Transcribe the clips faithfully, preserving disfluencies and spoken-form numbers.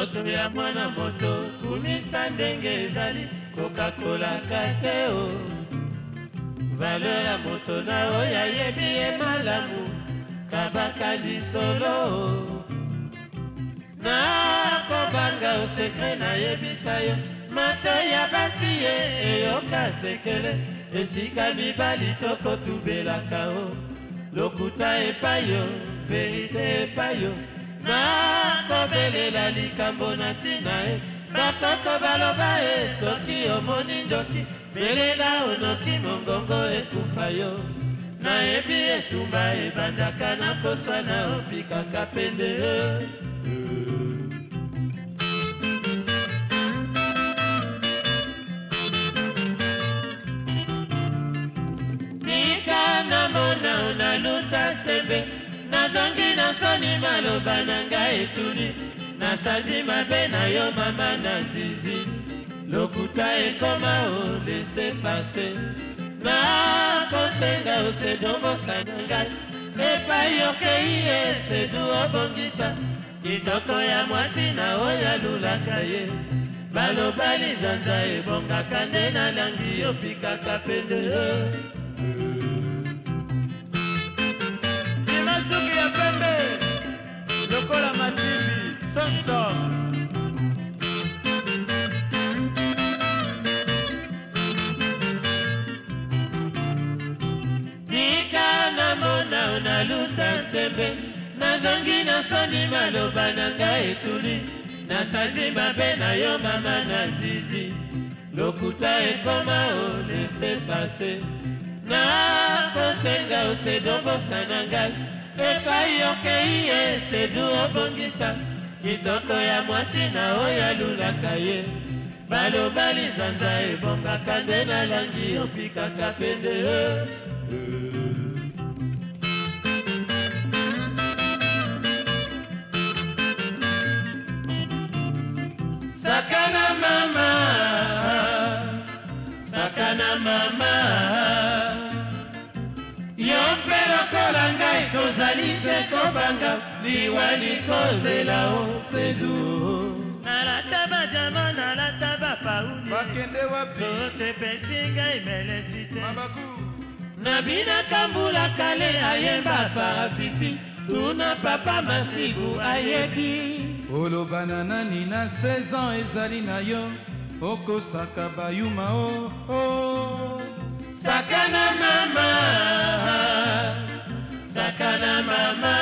nzoto ya mwana moto kumisa ndenge ezali kokakolaka te o valeur ya moto na oyo ayebi ye malamu kabaka lisolo na kobanga o sekre nayebisa yo mato ya basi ye eyoka sekele esika mibali tokotubelaka o lokuta epai yo verite epai yo na kobelela likambo na ntina e bakoko baloba e soki omoni ndoki belela onoki mongongo ekufa yo nayebi etumba ebandaka na koswa na opikaka pende tika namona unaluta tembe nazongi na soni maloba na ngai etuli nasazi mabe na yo mama na zizi lokuta ekoma o lese pase na kosenga osedombosa na ngai epai okei esedu obongisa kitoko ya mwasi na oyo alulaka ye baloba linzanza ebongaka nde nalangi opikaka pende suki ya pembe lokola masibi sonson tika namona unaluta ntembe nazongi na soni maloba na ngai etuli nasazi mabe na yo mama na zizi lokuta ekoma o lese pase na kosenga osedombosa na ngai epai okei esedu obongisa kitoko ya mwasi na oyo alulaka ye baloba linzanza ebongaka nde nalangi opikaka pende sakana mama sakana mama yo mpe lokola ngai tozali se kobanga liwali kozela osedu nalata bajama nalata bapauni zote pesi ngai melesite nabinaka mbula kale ayemba parafifi tuna papa masibu ayebi olobana nani na seize ans ezali na yo okosaka bayuma o oh. Sakana mama, sakana mama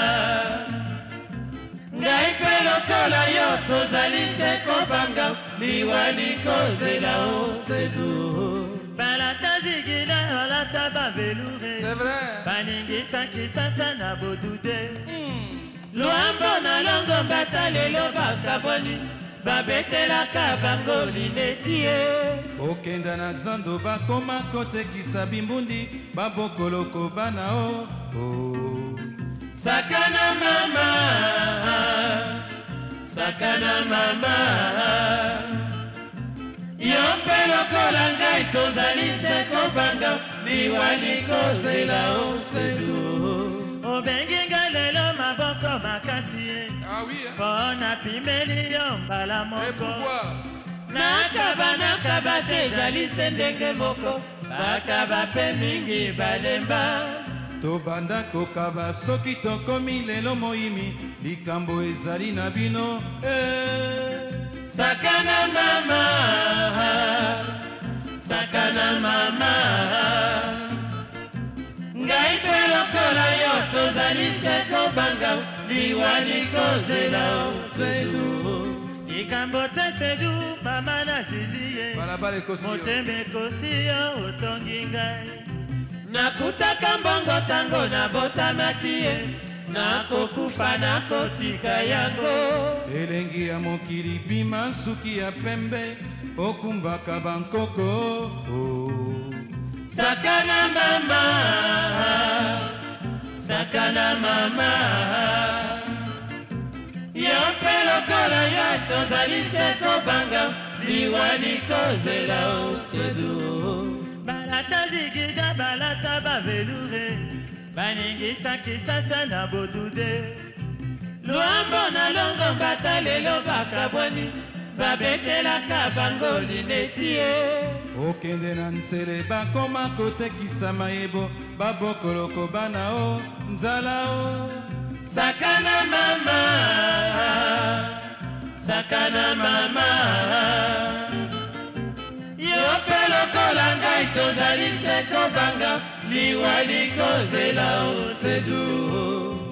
ngai pe lokola yo tozali se kobanga liwali kozela osedu balata zigila balata bavelure baningisa kisasa na bodude luambo na longo mbata lelo bakaboni babetelaka bango linetie okenda na zando bakoma kotekisa bimbundi babokoloko bana o oh. Sakana mama, sakana mama yo mpe lokola ngai tozali se kobanga liwali kozela osedu obengi ngai lelo maboko makasi ye mpo napimeli yo mbala moko nakaba nakaba te ezali se ndenge moko bakaba mpe mingi balemba tobanda kokaba soki tokomi lelo moyimi likambo ezali na bino eh. Sakana mama, sakana mama ngai pe lokola yo tozali se kobanga liwali kozela osedu likambo te sedu mama na zizi ye motema ekosi yo otongi ngai nakutaka mbongo tango nabotamaki ye nakokufa nakotika yango elengi ya mokili bima suki ya pembe okumbaka bankoko oh. Sakana mama, sakana mama yo mpe lokola yo tozali se kobanga liwali kozela osedu balata zigida balata bavelure baningisa kisasa na bodude Luambo na longo mbata lelo bakabwani babetelaka bango lineti ye. okende na nzele bakoma kotekisa mayebo babokoloko bana o nzala o. Sakana mama, sakana mama, yo pe lokola ngai tozali se kobanga liwa likozela o sedu.